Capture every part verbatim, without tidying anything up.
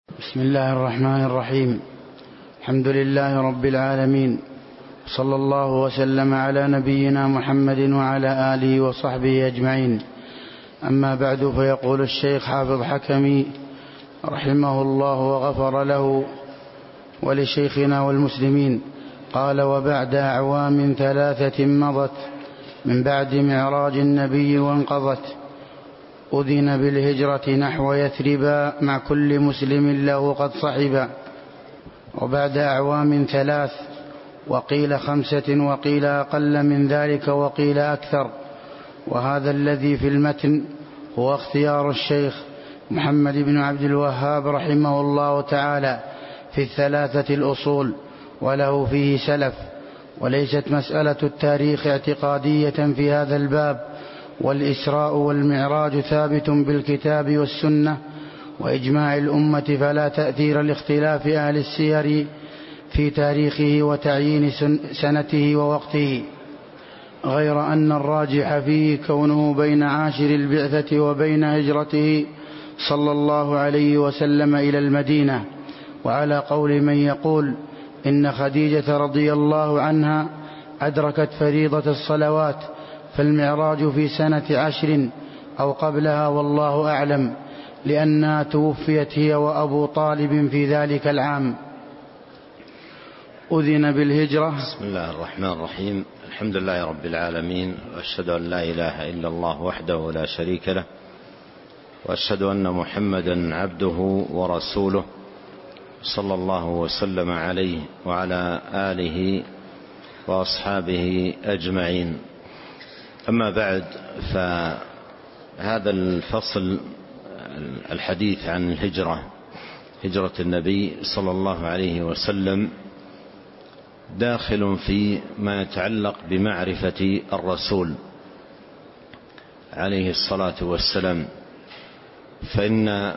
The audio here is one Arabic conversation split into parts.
بسم الله الرحمن الرحيم. الحمد لله رب العالمين، صلى الله وسلم على نبينا محمد وعلى آله وصحبه أجمعين. أما بعد، فيقول الشيخ حافظ حكمي رحمه الله وغفر له ولشيخنا والمسلمين، قال: وبعد أعوام ثلاثة مضت من بعد معراج النبي وانقضت، أذن بالهجرة نحو يثربا مع كل مسلم له قد صحبا. وبعد أعوام ثلاث، وقيل خمسة، وقيل أقل من ذلك، وقيل أكثر. وهذا الذي في المتن هو اختيار الشيخ محمد بن عبد الوهاب رحمه الله تعالى في الثلاثة الأصول، وله فيه سلف، وليست مسألة التاريخ اعتقادية في هذا الباب. والإسراء والمعراج ثابت بالكتاب والسنة وإجماع الأمة، فلا تأثير لاختلاف أهل السير في تاريخه وتعيين سنته ووقته، غير أن الراجح فيه كونه بين عاشر البعثة وبين هجرته صلى الله عليه وسلم إلى المدينة. وعلى قول من يقول إن خديجة رضي الله عنها أدركت فريضة الصلوات، فالمعراج في سنة عشر أو قبلها، والله أعلم، لأنها توفيت هي وأبو طالب في ذلك العام. أذن بالهجرة. بسم الله الرحمن الرحيم. الحمد لله رب العالمين، وأشهد أن لا إله إلا الله وحده لا شريك له، وأشهد أن محمدا عبده ورسوله، صلى الله وسلم عليه وعلى آله وأصحابه أجمعين. أما بعد، فهذا الفصل الحديث عن الهجرة، هجرة النبي صلى الله عليه وسلم، داخل في ما يتعلق بمعرفة الرسول عليه الصلاة والسلام، فإن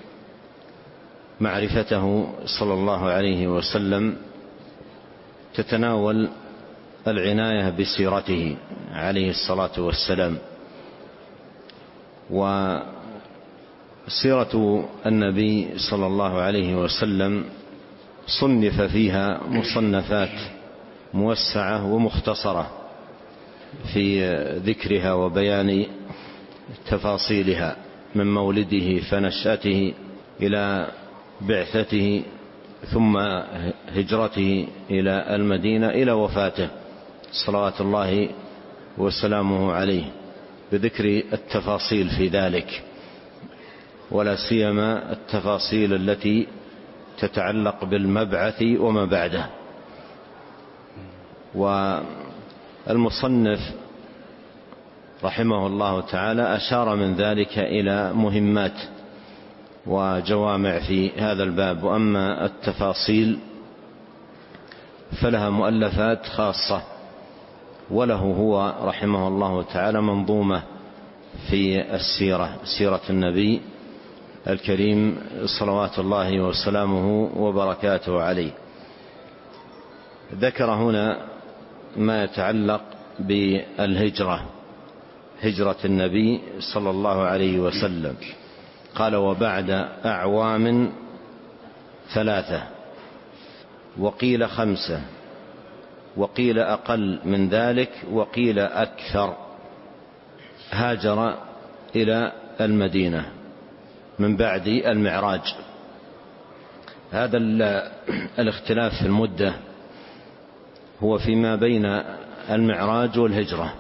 معرفته صلى الله عليه وسلم تتناول العناية بسيرته عليه الصلاة والسلام. وسيرة النبي صلى الله عليه وسلم صنف فيها مصنفات موسعة ومختصرة في ذكرها وبيان تفاصيلها، من مولده فنشأته إلى بعثته، ثم هجرته إلى المدينة إلى وفاته صلوات الله وسلامه عليه، بذكر التفاصيل في ذلك، ولا سيما التفاصيل التي تتعلق بالمبعث وما بعده. والمصنف رحمه الله تعالى أشار من ذلك إلى مهمات وجوامع في هذا الباب. وأما التفاصيل فلها مؤلفات خاصة، وله هو رحمه الله تعالى منظومة في السيرة، سيرة النبي الكريم صلوات الله وسلامه وبركاته عليه. ذكر هنا ما يتعلق بالهجرة، هجرة النبي صلى الله عليه وسلم. قال: وبعد أعوام ثلاثة، وقيل خمسة، وقيل أقل من ذلك، وقيل أكثر، هاجر إلى المدينة من بعد المعراج. هذا الاختلاف في المدة هو فيما بين المعراج والهجرة،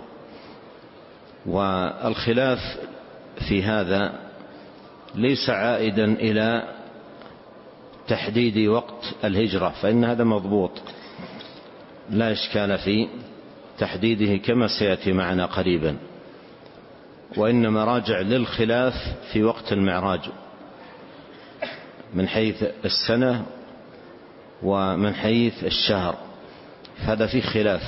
والخلاف في هذا ليس عائدا إلى تحديد وقت الهجرة، فإن هذا مضبوط لا إشكال في تحديده كما سيأتي معنا قريبا، وإنما راجع للخلاف في وقت المعراج من حيث السنة ومن حيث الشهر، هذا فيه خلاف.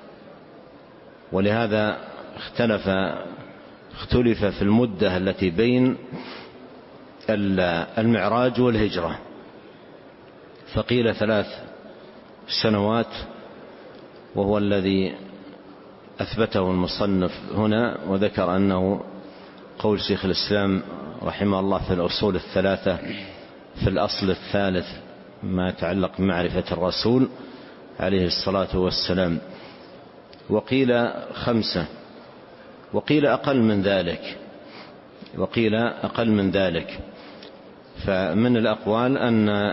ولهذا اختلف اختلف في المدة التي بين المعراج والهجرة، فقيل ثلاث سنوات، وهو الذي أثبته المصنف هنا، وذكر أنه قول شيخ الإسلام رحمه الله في الأصول الثلاثة في الأصل الثالث ما يتعلق بمعرفة الرسول عليه الصلاة والسلام. وقيل خمسة، وقيل أقل من ذلك، وقيل أقل من ذلك. فمن الأقوال أن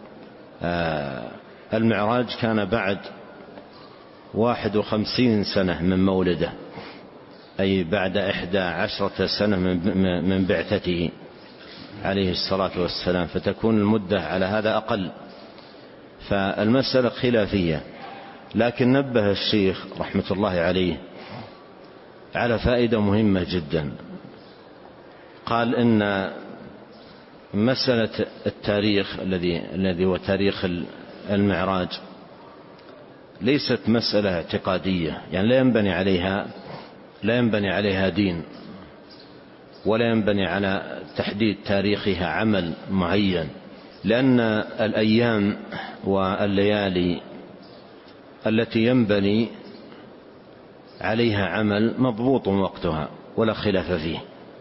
المعراج كان بعد واحد وخمسين سنة من مولده، أي بعد إحدى عشرة سنة من بعثته عليه الصلاة والسلام، فتكون المدة على هذا أقل. فالمسألة خلافية، لكن نبه الشيخ رحمة الله عليه على فائدة مهمة جدا. قال إن مسألة التاريخ الذي الذي هو تاريخ المعراج ليست مسألة اعتقادية، يعني لا ينبني عليها لا ينبني عليها دين، ولا ينبني على تحديد تاريخها عمل معين، لأن الأيام والليالي التي ينبني عليها عمل مضبوط وقتها ولا خلاف فيه،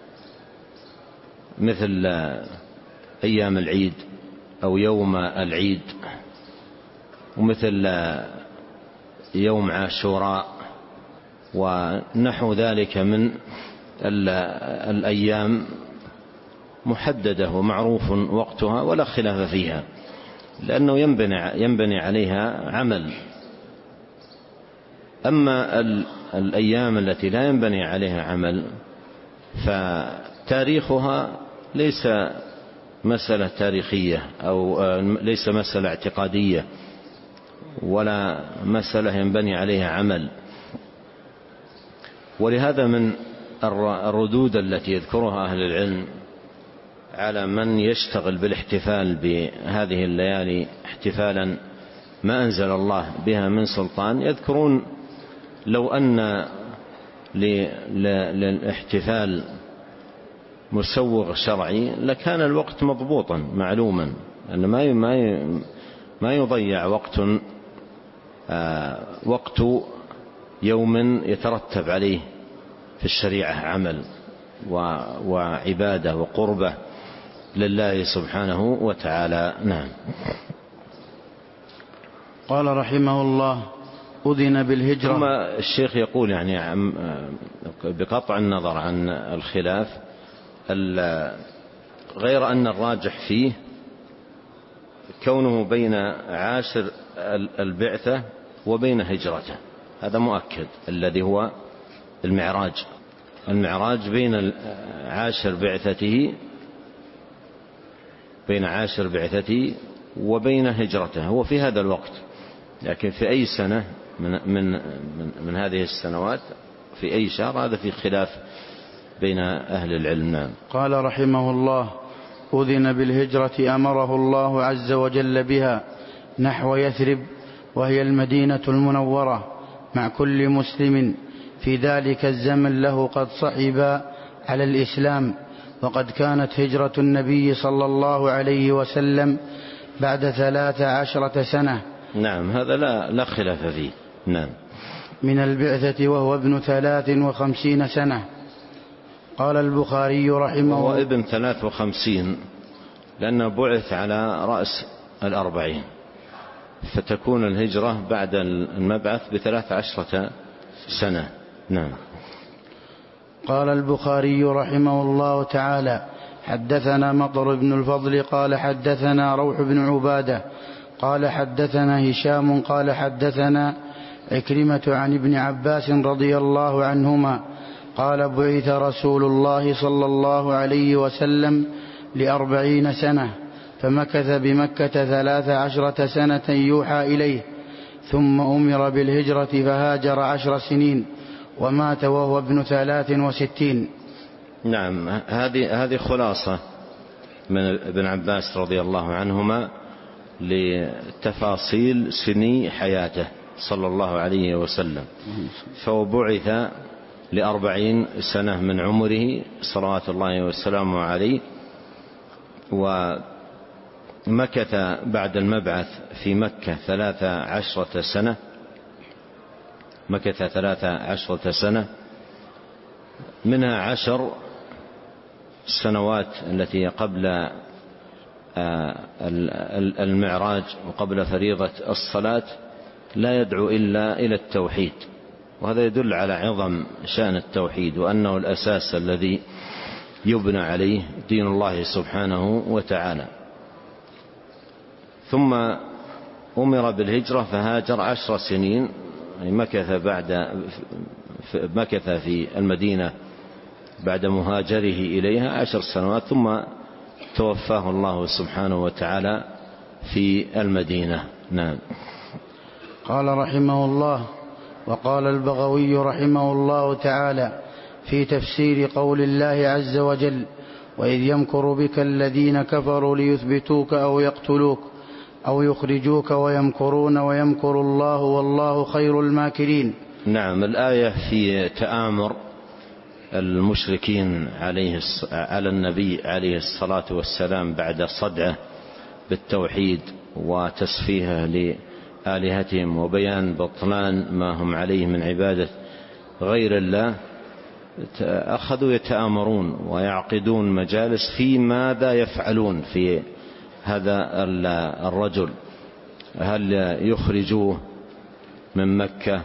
مثل أيام العيد أو يوم العيد، ومثل يوم عاشوراء ونحو ذلك من الأيام محددة ومعروف وقتها ولا خلاف فيها، لأنه ينبني, ينبني عليها عمل. أما الأيام التي لا ينبني عليها عمل فتاريخها ليس مسألة تاريخية، أو ليس مسألة اعتقادية، ولا مسألة ينبني عليها عمل. ولهذا من الردود التي يذكرها أهل العلم على من يشتغل بالاحتفال بهذه الليالي احتفالا ما أنزل الله بها من سلطان، يذكرون لو أن للاحتفال مسوغ شرعي لكان الوقت مضبوطا معلوما، أن ما يضيع وقت وقت يوم يترتب عليه في الشريعة عمل وعبادة وقربة لله سبحانه وتعالى. نعم. قال رحمه الله: أذن بالهجرة. ثم الشيخ يقول يعني بقطع النظر عن الخلاف، غير أن الراجح فيه كونه بين عاشر البعثة وبين هجرته، هذا مؤكد، الذي هو المعراج. المعراج بين عاشر بعثته بين عاشر بعثته وبين هجرته، هو في هذا الوقت، لكن في أي سنة من, من, من, من هذه السنوات في أي شهر هذا في خلاف بين أهل العلم. قال رحمه الله: أذن بالهجرة أمره الله عز وجل بها نحو يثرب، وهي المدينة المنورة، مع كل مسلم في ذلك الزمن له قد صعب على الإسلام. وقد كانت هجرة النبي صلى الله عليه وسلم بعد ثلاث عشرة سنة. نعم، هذا لا, لا خلاف فيه. نعم. من البعثة وهو ابن ثلاث وخمسين سنة. قال البخاري رحمه الله: هو ابن ثلاث وخمسين لأنه بعث على رأس الأربعين، فتكون الهجرة بعد المبعث بثلاث عشرة سنة. نعم. قال البخاري رحمه الله تعالى: حدثنا مطر بن الفضل قال حدثنا روح بن عبادة قال حدثنا هشام قال حدثنا عكرمة عن ابن عباس رضي الله عنهما قال: بعث رسول الله صلى الله عليه وسلم لأربعين سنة، فمكث بمكة ثلاث عشرة سنة يوحى إليه، ثم أمر بالهجرة فهاجر عشر سنين، ومات وهو ابن ثلاث وستين. نعم، هذه هذه خلاصة من ابن عباس رضي الله عنهما لتفاصيل سني حياته صلى الله عليه وسلم. فهو بعث لأربعين سنة من عمره صلوات الله وسلامه عليه، ومكث بعد المبعث في مكة ثلاث عشرة سنة مكث ثلاث عشرة سنة منها عشر سنوات التي قبل المعراج وقبل فريضة الصلاة لا يدعو إلا إلى التوحيد، وهذا يدل على عظم شأن التوحيد وأنه الأساس الذي يبنى عليه دين الله سبحانه وتعالى. ثم أمر بالهجرة فهاجر عشر سنين، مكث بعد مكث في المدينة بعد مهاجره إليها عشر سنوات، ثم توفاه الله سبحانه وتعالى في المدينة. نعم. قال رحمه الله: وقال البغوي رحمه الله تعالى في تفسير قول الله عز وجل: وإذ يمكر بك الذين كفروا ليثبتوك أو يقتلوك أو يخرجوك ويمكرون ويمكر الله والله خير الماكرين. نعم، الآية في تآمر المشركين عليه على النبي عليه الصلاة والسلام بعد صدعه بالتوحيد وتسفيهه لآلهتهم وبيان بطلان ما هم عليه من عبادة غير الله، أخذوا يتآمرون ويعقدون مجالس في ماذا يفعلون في هذا الرجل، هل يخرجوه من مكة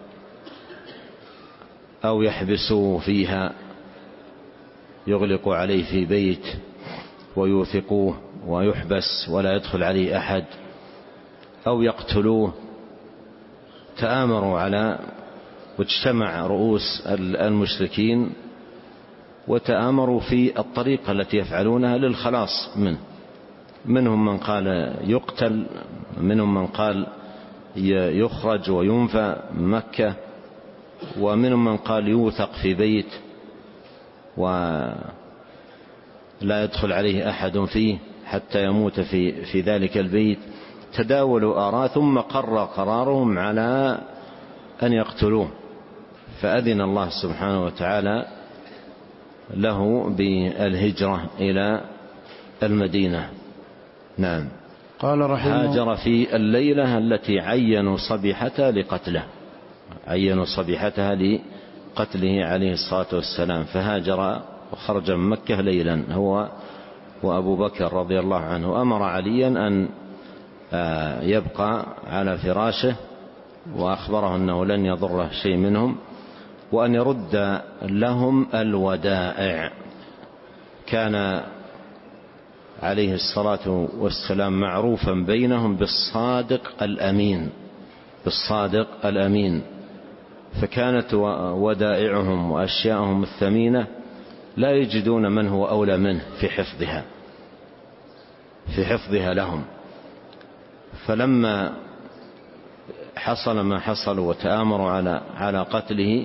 أو يحبسوه فيها، يغلقوا عليه في بيت ويوثقوه ويحبس ولا يدخل عليه أحد، أو يقتلوه. تآمروا على واجتمع رؤوس المشركين وتآمروا في الطريقة التي يفعلونها للخلاص منه. منهم من قال يقتل، منهم من قال يخرج وينفى مكة، ومنهم من قال يوثق في بيت ولا يدخل عليه أحد فيه حتى يموت في, في ذلك البيت. تداولوا آراء ثم قرر قرارهم على أن يقتلوه، فأذن الله سبحانه وتعالى له بالهجرة إلى المدينة. نعم. قال رحمه هاجر في الليلة التي عينوا صبيحتها لقتله، عينوا صبيحتها لقتله عليه الصلاة والسلام، فهاجر وخرج من مكة ليلا هو وأبو بكر رضي الله عنه. أمر عليا أن يبقى على فراشه وأخبره أنه لن يضره شيء منهم، وأن يرد لهم الودائع. كان عليه الصلاة والسلام معروفا بينهم بالصادق الأمين، بالصادق الأمين، فكانت ودائعهم وأشياءهم الثمينة لا يجدون من هو أولى منه في حفظها في حفظها لهم. فلما حصل ما حصل وتآمروا على على قتله،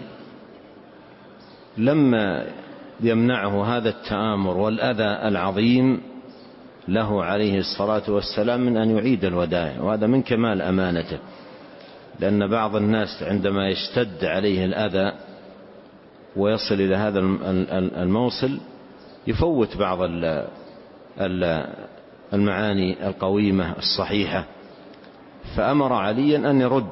لما يمنعه هذا التآمر والأذى العظيم له عليه الصلاة والسلام من أن يعيد الودائع، وهذا من كمال أمانته، لأن بعض الناس عندما يشتد عليه الأذى ويصل إلى هذا الموصل يفوت بعض المعاني القويمة الصحيحة. فأمر عليا أن يرد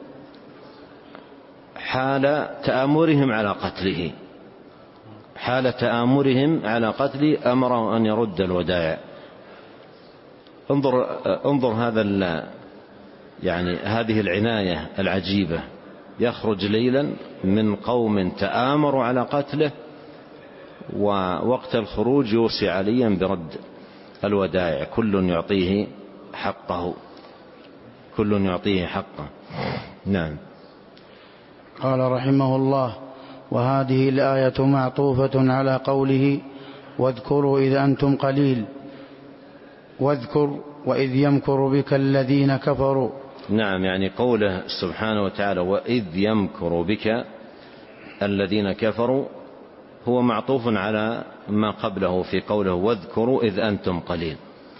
حال تآمرهم على قتله، حال تآمرهم على قتله أمره أن يرد الودائع. انظر انظر هذا يعني هذه العناية العجيبة، يخرج ليلا من قوم تآمروا على قتله، ووقت الخروج يوصي عليا برد الودائع، كل يعطيه حقه، كل يعطيه حقه. نعم. قال رحمه الله: وهذه الآية معطوفة على قوله: واذكروا إذ أنتم قليل، واذكر وإذ يمكر بك الذين كفروا. نعم، يعني قوله سبحانه وتعالى وإذ يمكر بك الذين كفروا هو معطوف على ما قبله في قوله واذكروا إذ أنتم قليل،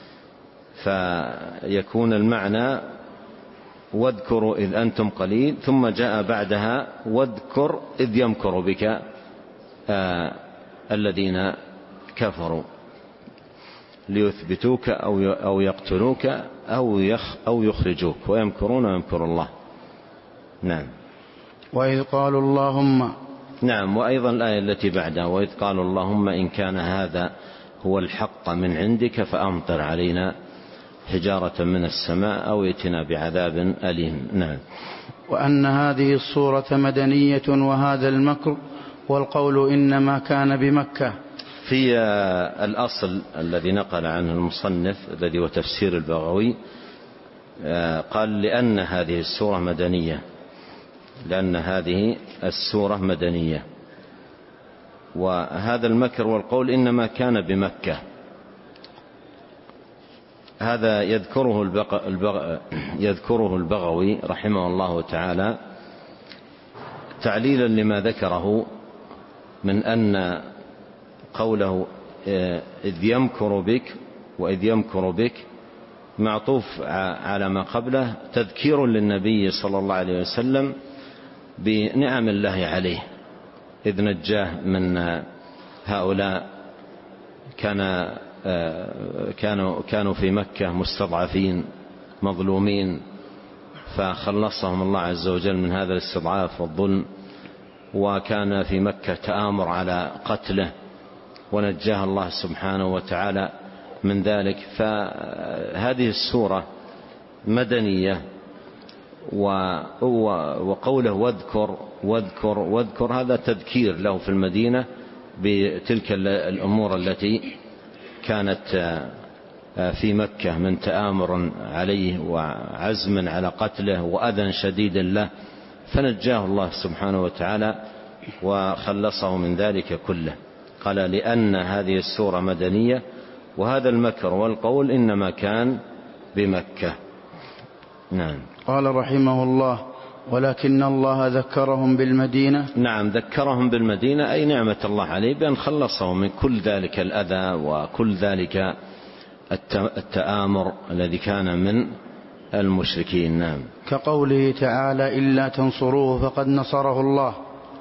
فيكون المعنى واذكروا إذ أنتم قليل، ثم جاء بعدها واذكر إذ يمكر بك آه الذين كفروا ليثبتوك أو يقتلوك أو يخرجوك ويمكرون ويمكر الله. نعم. وإذ قالوا اللهم. نعم. وأيضا الآية التي بعدها وإذ قالوا اللهم إن كان هذا هو الحق من عندك فأمطر علينا حجارة من السماء أو ائتنا بعذاب أليم. نعم. وأن هذه الصورة مدنية وهذا المكر والقول إنما كان بمكة. في الأصل الذي نقل عنه المصنف الذي هو تفسير البغوي قال لأن هذه السورة مدنية لأن هذه السورة مدنية وهذا المكر والقول إنما كان بمكة. هذا يذكره البغ... البغ... يذكره البغوي رحمه الله تعالى تعليلا لما ذكره من أن قوله إذ يمكر بك وإذ يمكر بك معطوف على ما قبله تذكير للنبي صلى الله عليه وسلم بنعم الله عليه إذ نجاه من هؤلاء كان كانوا كانوا في مكة مستضعفين مظلومين فخلصهم الله عز وجل من هذا الاستضعاف والظلم، وكان في مكة تآمر على قتله ونجاه الله سبحانه وتعالى من ذلك. فهذه السورة مدنية وقوله واذكر واذكر واذكر هذا تذكير له في المدينة بتلك الأمور التي كانت في مكة من تآمر عليه وعزم على قتله وأذى شديد له، فنجاه الله سبحانه وتعالى وخلصه من ذلك كله. قال لأن هذه السورة مدنية وهذا المكر والقول إنما كان بمكة. نعم. قال رحمه الله ولكن الله ذكرهم بالمدينة. نعم ذكرهم بالمدينة أي نعمة الله عليه بأن خلصهم من كل ذلك الأذى وكل ذلك التآمر الذي كان من المشركين. نعم. كقوله تعالى إلا تنصروه فقد نصره الله.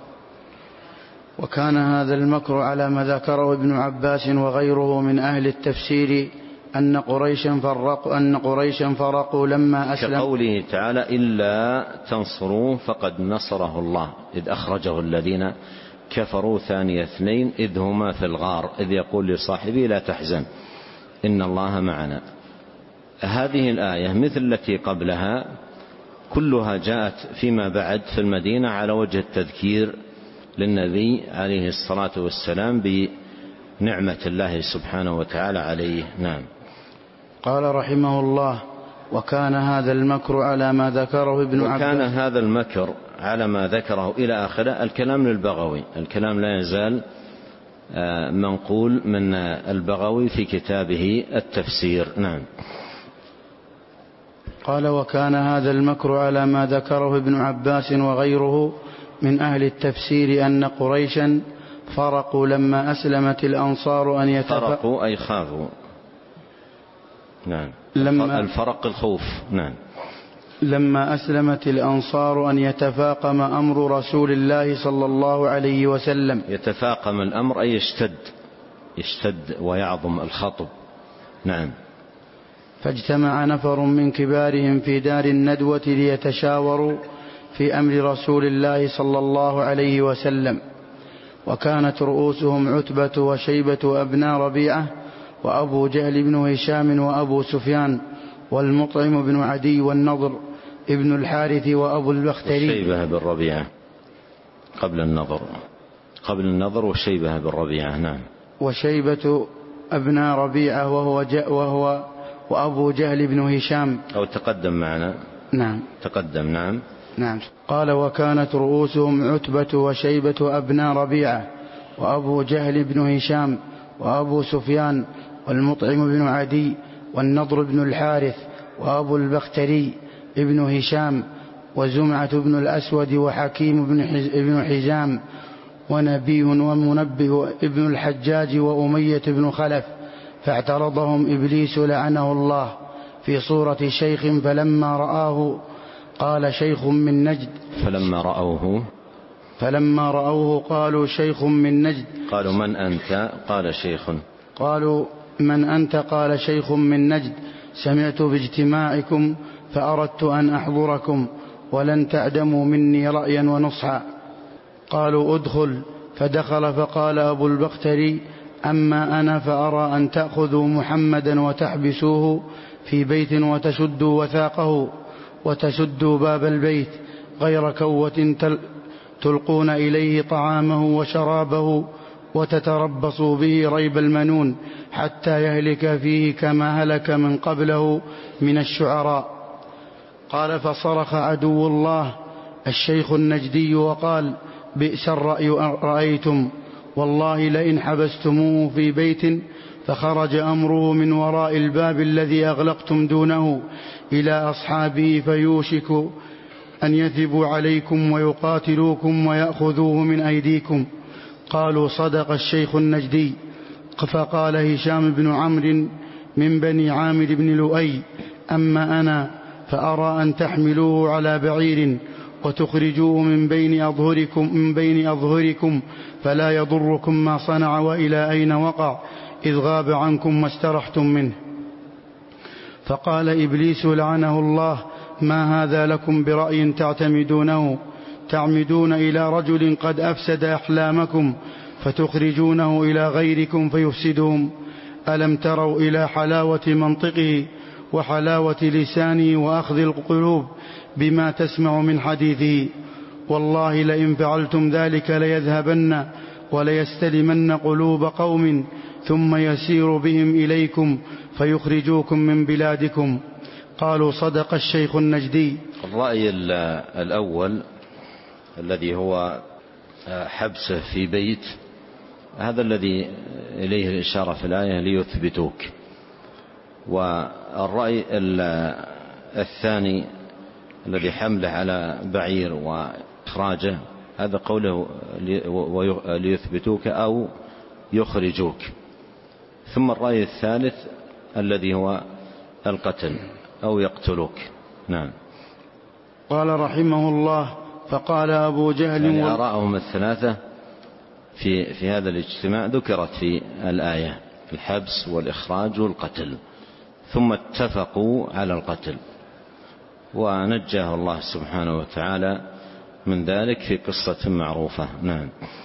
وكان هذا المكر على ما ذكره ابن عباس وغيره من أهل التفسير أن قريشا فرقوا أن قريشا فرقوا لما أسلم. كقوله تعالى إلا تنصروه فقد نصره الله إذ أخرجه الذين كفروا ثاني اثنين إذ هما في الغار إذ يقول لصاحبه لا تحزن إن الله معنا. هذه الآية مثل التي قبلها كلها جاءت فيما بعد في المدينة على وجه التذكير للنبي عليه الصلاة والسلام بنعمة الله سبحانه وتعالى عليه. نعم. قال رحمه الله وكان هذا المكر على ما ذكره ابن عباس. وكان هذا المكر على ما ذكره إلى آخره. الكلام للبغوي، الكلام لا يزال منقول من البغوي في كتابه التفسير. نعم. قال وكان هذا المكر على ما ذكره ابن عباس وغيره من أهل التفسير أن قريشا فرقوا لما أسلمت الأنصار أن يتفرقوا. فرقوا أي خافوا. نعم. لما الفرق الخوف. نعم. لما أسلمت الأنصار أن يتفاقم أمر رسول الله صلى الله عليه وسلم. يتفاقم الأمر أي يشتد يشتد ويعظم الخطب. نعم. فاجتمع نفر من كبارهم في دار الندوة ليتشاوروا في أمر رسول الله صلى الله عليه وسلم، وكانت رؤوسهم عتبة وشيبة أبناء ربيعة وأبو جهل بن هشام وأبو سفيان والمطعم بن عدي والنضر ابن الحارث وأبو البختري. شيبة بن ربيعة قبل النضر قبل النضر وشيبة بن ربيعة. نعم. وشيبة أبناء ربيعة وهو, وهو وأبو جهل بن هشام أو تقدم معنا. نعم. تقدم. نعم. نعم. قال وكانت رؤوسهم عتبة وشيبة أبناء ربيعة وأبو جهل بن هشام وأبو سفيان والمطعم بن عدي والنضر بن الحارث وأبو البختري ابن هشام وزمعة بن الأسود وحكيم بن حزام ونبيه ومنبه ابن الحجاج وأمية بن خلف. فاعترضهم إبليس لعنه الله في صورة شيخ فلما رآه قال شيخ من نجد. فلما رأوه فلما رأوه قالوا شيخ من نجد. قالوا من أنت؟ قال شيخ. قالوا من أنت؟ قال شيخ من نجد سمعت باجتماعكم فأردت أن أحضركم ولن تعدموا مني رأيا ونصحا. قالوا ادخل. فدخل فقال أبو البختري أما أنا فأرى أن تأخذوا محمدا وتحبسوه في بيت وتشدوا وثاقه وتشدوا باب البيت غير كوة تلقون إليه طعامه وشرابه وتتربصوا به ريب المنون حتى يهلك فيه كما هلك من قبله من الشعراء. قال: فصرخ عدو الله الشيخ النجدي وقال: بئس الرأي رأيتم، والله لئن حبستموه في بيت فخرج أمره من وراء الباب الذي أغلقتم دونه إلى أصحابه فيوشك أن يثبوا عليكم ويقاتلوكم ويأخذوه من أيديكم. قالوا: صدق الشيخ النجدي. فقال هشام بن عمرو من بني عامر بن لؤي: أما أنا فأرى أن تحملوه على بعير وتخرجوه من بين أظهركم, من بين أظهركم فلا يضركم ما صنع وإلى أين وقع، إذ غاب عنكم ما استرحتم منه. فقال إبليس لعنه الله: ما هذا لكم برأي تعتمدونه؟ تعمدون إلى رجل قد أفسد أحلامكم فتخرجونه إلى غيركم فيفسدهم. ألم تروا إلى حلاوة منطقه وحلاوة لسانه وأخذ القلوب بما تسمع من حديثه؟ والله لئن فعلتم ذلك ليذهبن وليستلمن قلوب قوم ثم يسير بهم إليكم فيخرجوكم من بلادكم. قالوا: صدق الشيخ النجدي. الرأي الأول الذي هو حبسه في بيت، هذا الذي إليه الإشارة في الآية ليثبتوك. والرأي الثاني الذي حمله على بعير وإخراجه، هذا قوله ليثبتوك أو يخرجوك. ثم الرأي الثالث الذي هو القتل أو يقتلوك. نعم. قال رحمه الله: فقال أبو جهل، يعني آراءهم الثلاثة في, في هذا الاجتماع ذكرت في الآية: الحبس والإخراج والقتل، ثم اتفقوا على القتل ونجاه الله سبحانه وتعالى من ذلك في قصة معروفة. نعم.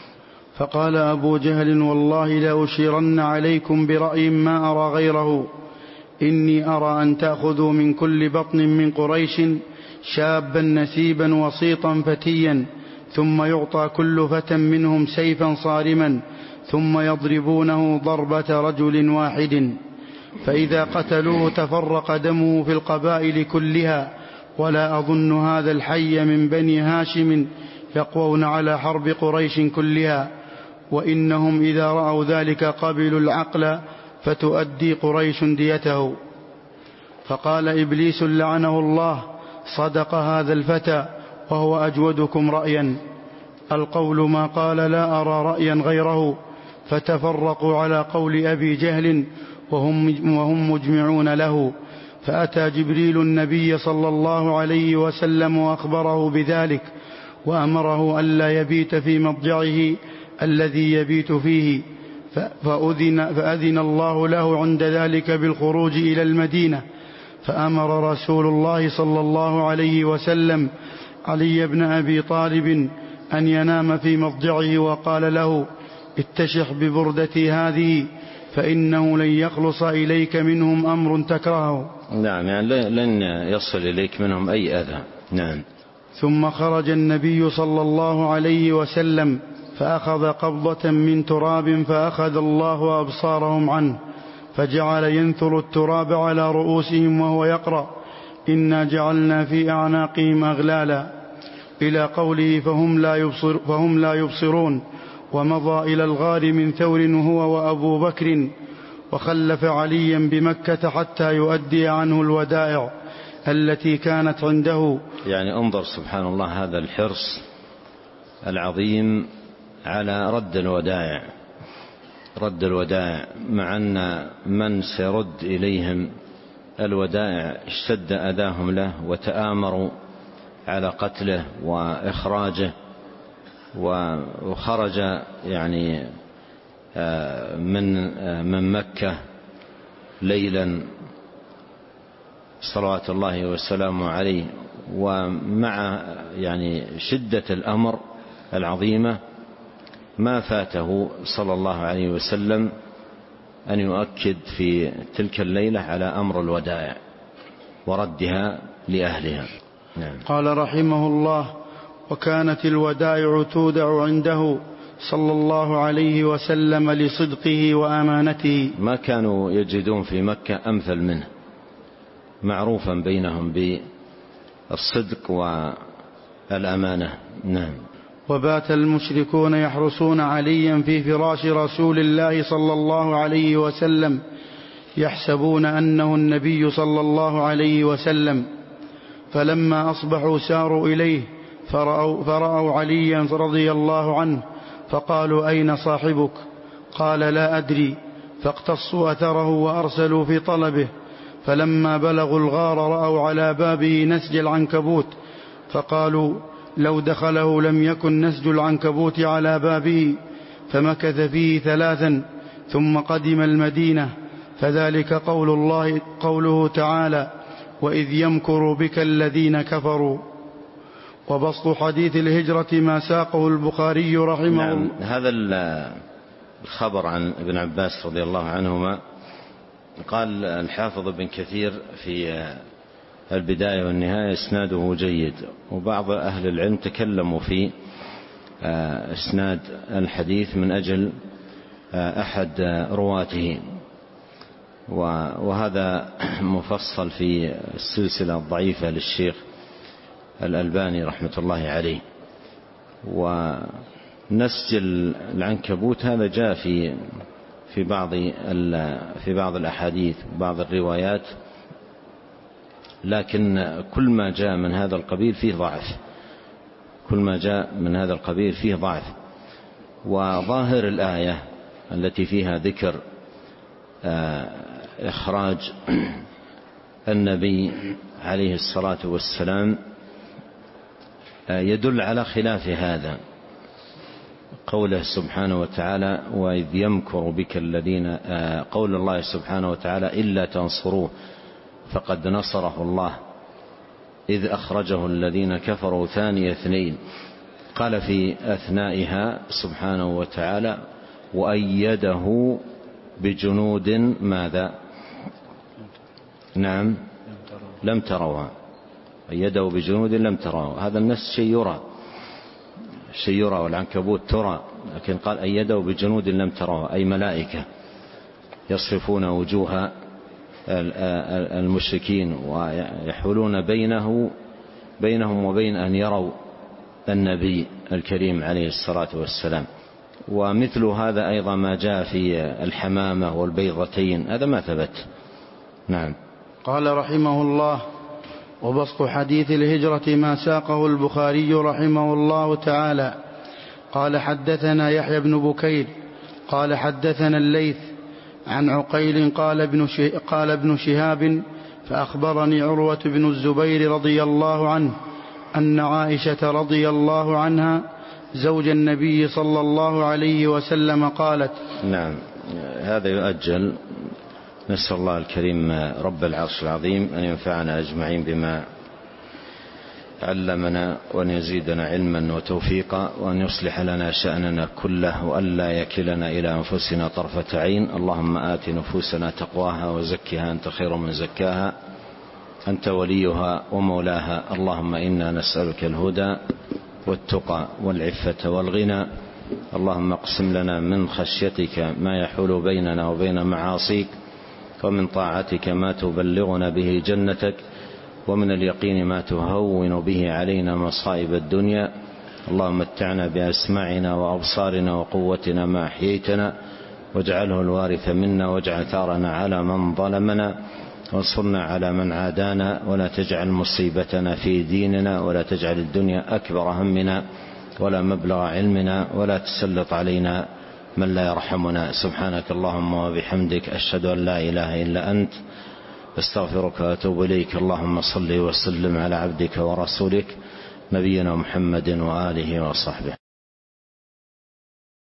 فقال أبو جهل: والله لأشيرن عليكم برأي ما أرى غيره، إني أرى أن تأخذوا من كل بطن من قريش شابا نسيبا وسيطا فتيا، ثم يعطى كل فتى منهم سيفا صارما، ثم يضربونه ضربة رجل واحد، فإذا قتلوه تفرق دمه في القبائل كلها، ولا أظن هذا الحي من بني هاشم يقوون على حرب قريش كلها، وإنهم إذا رأوا ذلك قبلوا العقل فتؤدي قريش ديته. فقال إبليس لعنه الله: صدق هذا الفتى وهو أجودكم رأيا، القول ما قال لا أرى رأيا غيره. فتفرقوا على قول أبي جهل وهم, وهم مجمعون له. فأتى جبريل النبي صلى الله عليه وسلم وأخبره بذلك، وأمره ألا يبيت في مضجعه الذي يبيت فيه، فأذن, فأذن الله له عند ذلك بالخروج إلى المدينة. فأمر رسول الله صلى الله عليه وسلم علي بن أبي طالب أن ينام في مضجعه، وقال له: اتشح ببردتي هذه فإنه لن يخلص إليك منهم أمر تكرهه. نعم، يعني لن يصل إليك منهم أي أذى. نعم. ثم خرج النبي صلى الله عليه وسلم فأخذ قبضة من تراب فأخذ الله أبصارهم عنه، فجعل ينثر التراب على رؤوسهم وهو يقرأ: إنا جعلنا في أعناقهم أغلالا، إلى قوله فهم لا, يبصر فهم لا يبصرون. ومضى إلى الغار من ثور هو وأبو بكر، وخلف عليا بمكة حتى يؤدي عنه الودائع التي كانت عنده. يعني انظر سبحان الله هذا الحرص العظيم على رد الودائع، رد الودائع، مع أن من سيرد إليهم الودائع اشتد أذاهم له وتآمروا على قتله وإخراجه، وخرج يعني من من مكة ليلا صلوات الله وسلامه عليه، ومع يعني شدة الأمر العظيمة ما فاته صلى الله عليه وسلم أن يؤكد في تلك الليلة على أمر الودائع وردها لأهلها. نعم. قال رحمه الله: وكانت الودائع تودع عنده صلى الله عليه وسلم لصدقه وأمانته. ما كانوا يجدون في مكة أمثل منه، معروفا بينهم بالصدق والأمانة. نعم. وبات المشركون يحرسون عليا في فراش رسول الله صلى الله عليه وسلم يحسبون أنه النبي صلى الله عليه وسلم، فلما أصبحوا ساروا إليه فرأوا, فرأوا عليا رضي الله عنه فقالوا: أين صاحبك؟ قال: لا أدري. فاقتصوا أثره وأرسلوا في طلبه، فلما بلغوا الغار رأوا على بابه نسج العنكبوت، فقالوا: لو دخله لم يكن نسج العنكبوت على بابه. فمكث فيه ثلاثا ثم قدم المدينة. فذلك قول الله قوله تعالى: وإذ يمكر بك الذين كفروا. وبسط حديث الهجرة ما ساقه البخاري رحمه الله. نعم. هذا الخبر عن ابن عباس رضي الله عنهما قال الحافظ ابن كثير في البداية والنهاية إسناده جيد، وبعض أهل العلم تكلموا في إسناد الحديث من أجل أحد رواته، وهذا مفصل في السلسلة الضعيفة للشيخ الألباني رحمة الله عليه. ونسج العنكبوت هذا جاء في في بعض في بعض الأحاديث بعض الروايات، لكن كل ما جاء من هذا القبيل فيه ضعف، كل ما جاء من هذا القبيل فيه ضعف. وظاهر الآية التي فيها ذكر إخراج النبي عليه الصلاة والسلام يدل على خلاف هذا. قوله سبحانه وتعالى: وإذ يمكر بك الذين، قول الله سبحانه وتعالى: إلا تنصروه فقد نصره الله إذ أخرجه الذين كفروا ثاني اثنين. قال في أثنائها سبحانه وتعالى: وأيده بجنود ماذا؟ نعم، لم تروها. أيده بجنود لم تروها. هذا النص شيء يرى، شيء يرى، والعنكبوت ترى، لكن قال أيده بجنود لم تروها، أي ملائكة يصرفون وجوه المشركين ويحولون بينه بينهم وبين أن يروا النبي الكريم عليه الصلاة والسلام. ومثل هذا أيضا ما جاء في الحمامة والبيضتين، هذا ما ثبت. نعم. قال رحمه الله: وبسط حديث الهجرة ما ساقه البخاري رحمه الله تعالى. قال: حدثنا يحيى بن بكير قال حدثنا الليث عن عقيل قال ابن, قال ابن شهاب فأخبرني عروة بن الزبير رضي الله عنه أن عائشة رضي الله عنها زوج النبي صلى الله عليه وسلم قالت. نعم. هذا يؤجل. نسأل الله الكريم رب العرش العظيم أن ينفعنا أجمعين بما علمنا، وأن يزيدنا علما وتوفيقا، وأن يصلح لنا شأننا كله، وأن لا يكلنا إلى أنفسنا طرفة عين. اللهم آت نفوسنا تقواها وزكها أنت خير من زكاها، أنت وليها ومولاها. اللهم إنا نسألك الهدى والتقى والعفة والغنى. اللهم اقسم لنا من خشيتك ما يحول بيننا وبين معاصيك، ومن طاعتك ما تبلغنا به جنتك، ومن اليقين ما تهون به علينا مصائب الدنيا. اللهم متعنا بأسماعنا وأبصارنا وقوتنا ما أحييتنا، واجعله الوارث منا، واجعل ثارنا على من ظلمنا، وانصرنا على من عادانا، ولا تجعل مصيبتنا في ديننا، ولا تجعل الدنيا أكبر همنا ولا مبلغ علمنا، ولا تسلط علينا من لا يرحمنا. سبحانك اللهم وبحمدك، أشهد أن لا إله إلا أنت، استغفرك وأتوب إليك. اللهم صل وسلم على عبدك ورسولك نبينا محمد وآله وصحبه.